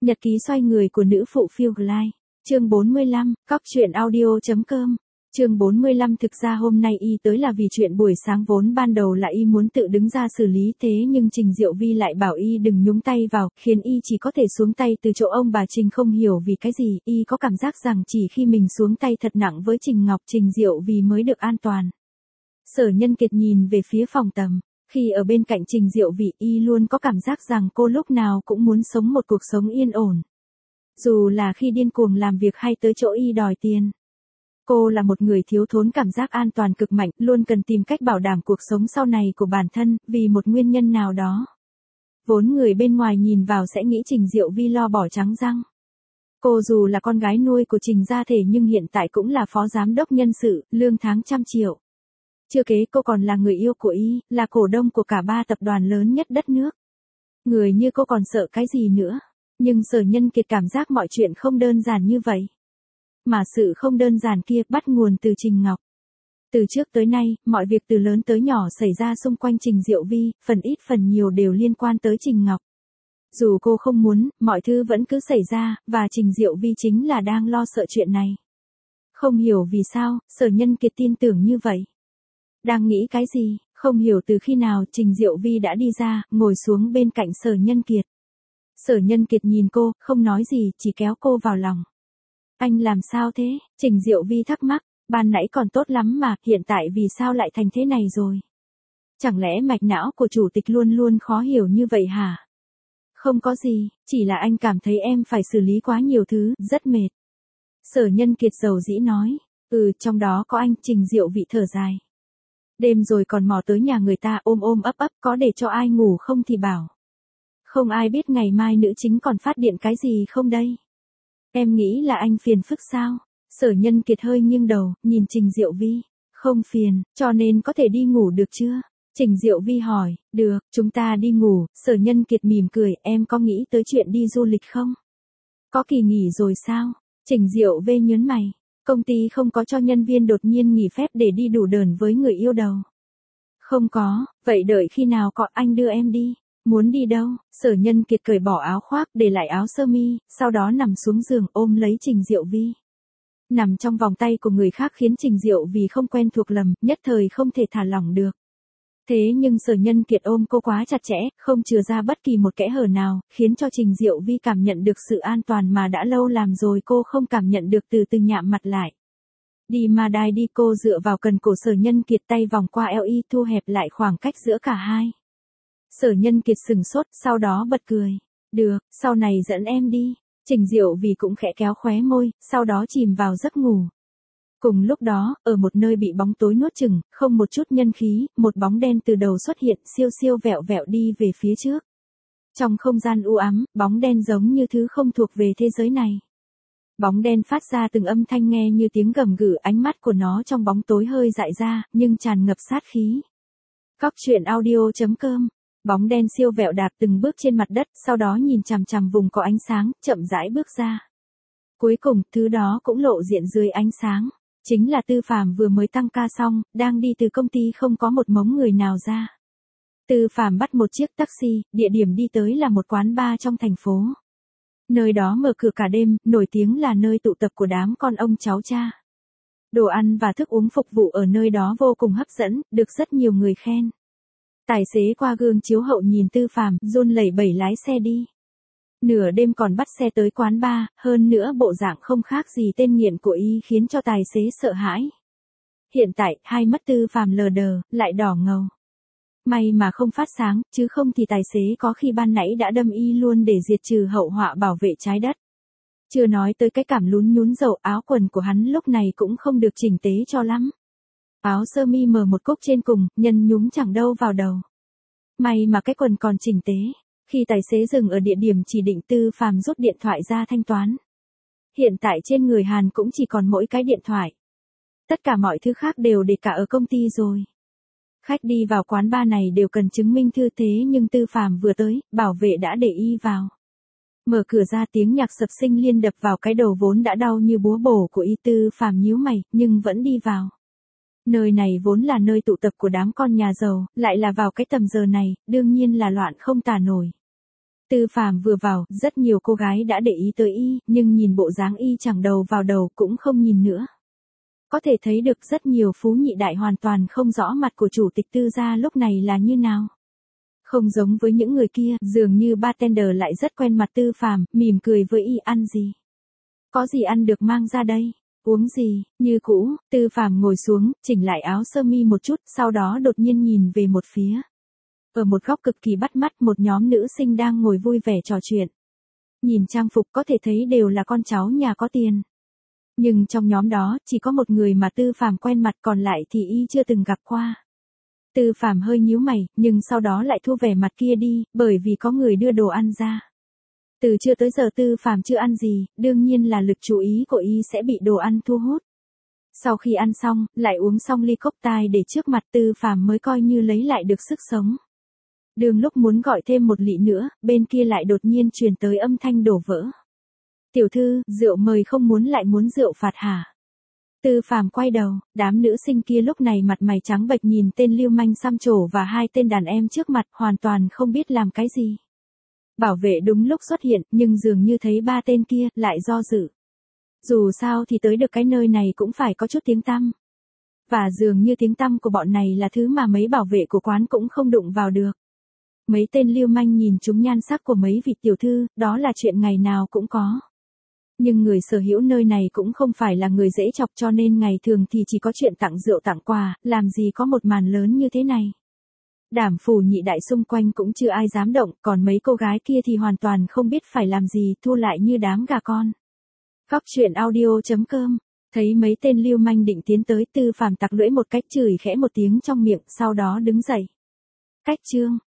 Nhật ký xoay người của nữ phụ Phiêu Glide. Chương 45, Cóc truyện audio.com. Chương 45 thực ra hôm nay y tới là vì chuyện buổi sáng vốn ban đầu là y muốn tự đứng ra xử lý thế nhưng Trình Diệu Vi lại bảo y đừng nhúng tay vào, khiến y chỉ có thể xuống tay từ chỗ ông bà Trình không hiểu vì cái gì, y có cảm giác rằng chỉ khi mình xuống tay thật nặng với Trình Ngọc Trình Diệu Vi mới được an toàn. Sở Nhân Kiệt nhìn về phía phòng tầm. Khi ở bên cạnh Trình Diệu Vi y luôn có cảm giác rằng cô lúc nào cũng muốn sống một cuộc sống yên ổn. Dù là khi điên cuồng làm việc hay tới chỗ y đòi tiền. Cô là một người thiếu thốn cảm giác an toàn cực mạnh, luôn cần tìm cách bảo đảm cuộc sống sau này của bản thân, vì một nguyên nhân nào đó. Vốn người bên ngoài nhìn vào sẽ nghĩ Trình Diệu Vi lo bỏ trắng răng. Cô dù là con gái nuôi của Trình gia thể nhưng hiện tại cũng là phó giám đốc nhân sự, lương tháng 100 triệu. Chưa kể cô còn là người yêu của y, là cổ đông của cả 3 tập đoàn lớn nhất đất nước. Người như cô còn sợ cái gì nữa? Nhưng Sở Nhân Kiệt cảm giác mọi chuyện không đơn giản như vậy. Mà sự không đơn giản kia bắt nguồn từ Trình Ngọc. Từ trước tới nay, mọi việc từ lớn tới nhỏ xảy ra xung quanh Trình Diệu Vi, phần ít phần nhiều đều liên quan tới Trình Ngọc. Dù cô không muốn, mọi thứ vẫn cứ xảy ra, và Trình Diệu Vi chính là đang lo sợ chuyện này. Không hiểu vì sao, Sở Nhân Kiệt tin tưởng như vậy. Đang nghĩ cái gì, không hiểu từ khi nào Trình Diệu Vi đã đi ra, ngồi xuống bên cạnh Sở Nhân Kiệt. Sở Nhân Kiệt nhìn cô, không nói gì, chỉ kéo cô vào lòng. Anh làm sao thế? Trình Diệu Vi thắc mắc, ban nãy còn tốt lắm mà, hiện tại vì sao lại thành thế này rồi? Chẳng lẽ mạch não của chủ tịch luôn luôn khó hiểu như vậy hả? Không có gì, chỉ là anh cảm thấy em phải xử lý quá nhiều thứ, rất mệt. Sở Nhân Kiệt dầu dĩ nói, trong đó có anh. Trình Diệu Vi thở dài. Đêm rồi còn mò tới nhà người ta ôm ôm ấp ấp, có để cho ai ngủ không thì bảo. Không ai biết ngày mai nữ chính còn phát điện cái gì không đây? Em nghĩ là anh phiền phức sao? Sở Nhân Kiệt hơi nghiêng đầu, nhìn Trình Diệu Vi. Không phiền, cho nên có thể đi ngủ được chưa? Trình Diệu Vi hỏi, được, chúng ta đi ngủ. Sở Nhân Kiệt mỉm cười, em có nghĩ tới chuyện đi du lịch không? Có kỳ nghỉ rồi sao? Trình Diệu Vi nhớn mày. Công ty không có cho nhân viên đột nhiên nghỉ phép để đi đủ đờn với người yêu đâu. Không có, vậy đợi khi nào có anh đưa em đi. Muốn đi đâu? Sở Nhân Kiệt cởi bỏ áo khoác, để lại áo sơ mi, sau đó nằm xuống giường ôm lấy Trình Diệu Vi. Nằm trong vòng tay của người khác khiến Trình Diệu Vi không quen thuộc lầm, nhất thời không thể thả lỏng được. Thế nhưng Sở Nhân Kiệt ôm cô quá chặt chẽ, không chừa ra bất kỳ một kẽ hở nào, khiến cho Trình Diệu Vi cảm nhận được sự an toàn mà đã lâu làm rồi cô không cảm nhận được, từ từ nhạm mặt lại. Đi mà đai đi, cô dựa vào cần cổ Sở Nhân Kiệt, tay vòng qua eo y, thu hẹp lại khoảng cách giữa cả hai. Sở Nhân Kiệt sừng sốt, sau đó bật cười. Được, sau này dẫn em đi. Trình Diệu Vi cũng khẽ kéo khóe môi, sau đó chìm vào giấc ngủ. Cùng lúc đó, ở một nơi bị bóng tối nuốt chửng, không một chút nhân khí, một bóng đen từ đầu xuất hiện, siêu siêu vẹo vẹo đi về phía trước. Trong không gian u ám, bóng đen giống như thứ không thuộc về thế giới này. Bóng đen phát ra từng âm thanh nghe như tiếng gầm gừ, ánh mắt của nó trong bóng tối hơi dại ra, nhưng tràn ngập sát khí. Cóc truyện audio.com. Bóng đen siêu vẹo đạp từng bước trên mặt đất, sau đó nhìn chằm chằm vùng có ánh sáng, chậm rãi bước ra. Cuối cùng, thứ đó cũng lộ diện dưới ánh sáng. Chính là Tư Phàm vừa mới tăng ca xong, đang đi từ công ty không có một mống người nào ra. Tư Phàm bắt một chiếc taxi, địa điểm đi tới là một quán bar trong thành phố. Nơi đó mở cửa cả đêm, nổi tiếng là nơi tụ tập của đám con ông cháu cha. Đồ ăn và thức uống phục vụ ở nơi đó vô cùng hấp dẫn, được rất nhiều người khen. Tài xế qua gương chiếu hậu nhìn Tư Phàm, run lẩy bẩy lái xe đi. Nửa đêm còn bắt xe tới quán bar, hơn nữa bộ dạng không khác gì tên nghiện của y khiến cho tài xế sợ hãi. Hiện tại, hai mắt Tư Phàm lờ đờ, lại đỏ ngầu. May mà không phát sáng, chứ không thì tài xế có khi ban nãy đã đâm y luôn để diệt trừ hậu họa bảo vệ trái đất. Chưa nói tới cái cảm lún nhún dầu, áo quần của hắn lúc này cũng không được chỉnh tề cho lắm. Áo sơ mi mờ một cúc trên cùng, nhân nhúng chẳng đâu vào đầu. May mà cái quần còn chỉnh tế. Khi tài xế dừng ở địa điểm chỉ định, Tư Phàm rút điện thoại ra thanh toán. Hiện tại trên người Hàn cũng chỉ còn mỗi cái điện thoại. Tất cả mọi thứ khác đều để cả ở công ty rồi. Khách đi vào quán bar này đều cần chứng minh thư, thế nhưng Tư Phàm vừa tới, bảo vệ đã để y vào. Mở cửa ra, tiếng nhạc sập sinh liên đập vào cái đầu vốn đã đau như búa bổ của y. Tư Phàm nhíu mày, nhưng vẫn đi vào. Nơi này vốn là nơi tụ tập của đám con nhà giàu, lại là vào cái tầm giờ này, đương nhiên là loạn không tả nổi. Tư Phàm vừa vào, rất nhiều cô gái đã để ý tới y, nhưng nhìn bộ dáng y chẳng đầu vào đầu cũng không nhìn nữa. Có thể thấy được rất nhiều phú nhị đại hoàn toàn không rõ mặt của chủ tịch Tư gia lúc này là như nào. Không giống với những người kia, dường như bartender lại rất quen mặt Tư Phàm, mỉm cười với y. Ăn gì? Có gì ăn được mang ra đây? Uống gì? Như cũ, Tư Phàm ngồi xuống, chỉnh lại áo sơ mi một chút, sau đó đột nhiên nhìn về một phía. Ở một góc cực kỳ bắt mắt, một nhóm nữ sinh đang ngồi vui vẻ trò chuyện. Nhìn trang phục có thể thấy đều là con cháu nhà có tiền. Nhưng trong nhóm đó, chỉ có một người mà Tư Phàm quen mặt, còn lại thì y chưa từng gặp qua. Tư Phàm hơi nhíu mày, nhưng sau đó lại thu vẻ mặt kia đi, bởi vì có người đưa đồ ăn ra. Từ trưa tới giờ Tư Phàm chưa ăn gì, đương nhiên là lực chú ý của y sẽ bị đồ ăn thu hút. Sau khi ăn xong, lại uống xong ly cốc tai để trước mặt Tư Phàm mới coi như lấy lại được sức sống. Đường lúc muốn gọi thêm một lị nữa, bên kia lại đột nhiên truyền tới âm thanh đổ vỡ. Tiểu thư, rượu mời không muốn lại muốn rượu phạt hả? Tư Phàm quay đầu, đám nữ sinh kia lúc này mặt mày trắng bệch nhìn tên lưu manh xăm trổ và hai tên đàn em trước mặt, hoàn toàn không biết làm cái gì. Bảo vệ đúng lúc xuất hiện, nhưng dường như thấy ba tên kia, lại do dự. Dù sao thì tới được cái nơi này cũng phải có chút tiếng tăm. Và dường như tiếng tăm của bọn này là thứ mà mấy bảo vệ của quán cũng không đụng vào được. Mấy tên lưu manh nhìn chúng nhan sắc của mấy vị tiểu thư, đó là chuyện ngày nào cũng có. Nhưng người sở hữu nơi này cũng không phải là người dễ chọc, cho nên ngày thường thì chỉ có chuyện tặng rượu tặng quà, làm gì có một màn lớn như thế này. Đảm phủ nhị đại xung quanh cũng chưa ai dám động, còn mấy cô gái kia thì hoàn toàn không biết phải làm gì, thu lại như đám gà con. Góc truyện audio.com. Thấy mấy tên lưu manh định tiến tới, Tư Phàm tặc lưỡi một cách, chửi khẽ một tiếng trong miệng, sau đó đứng dậy. Cách chương.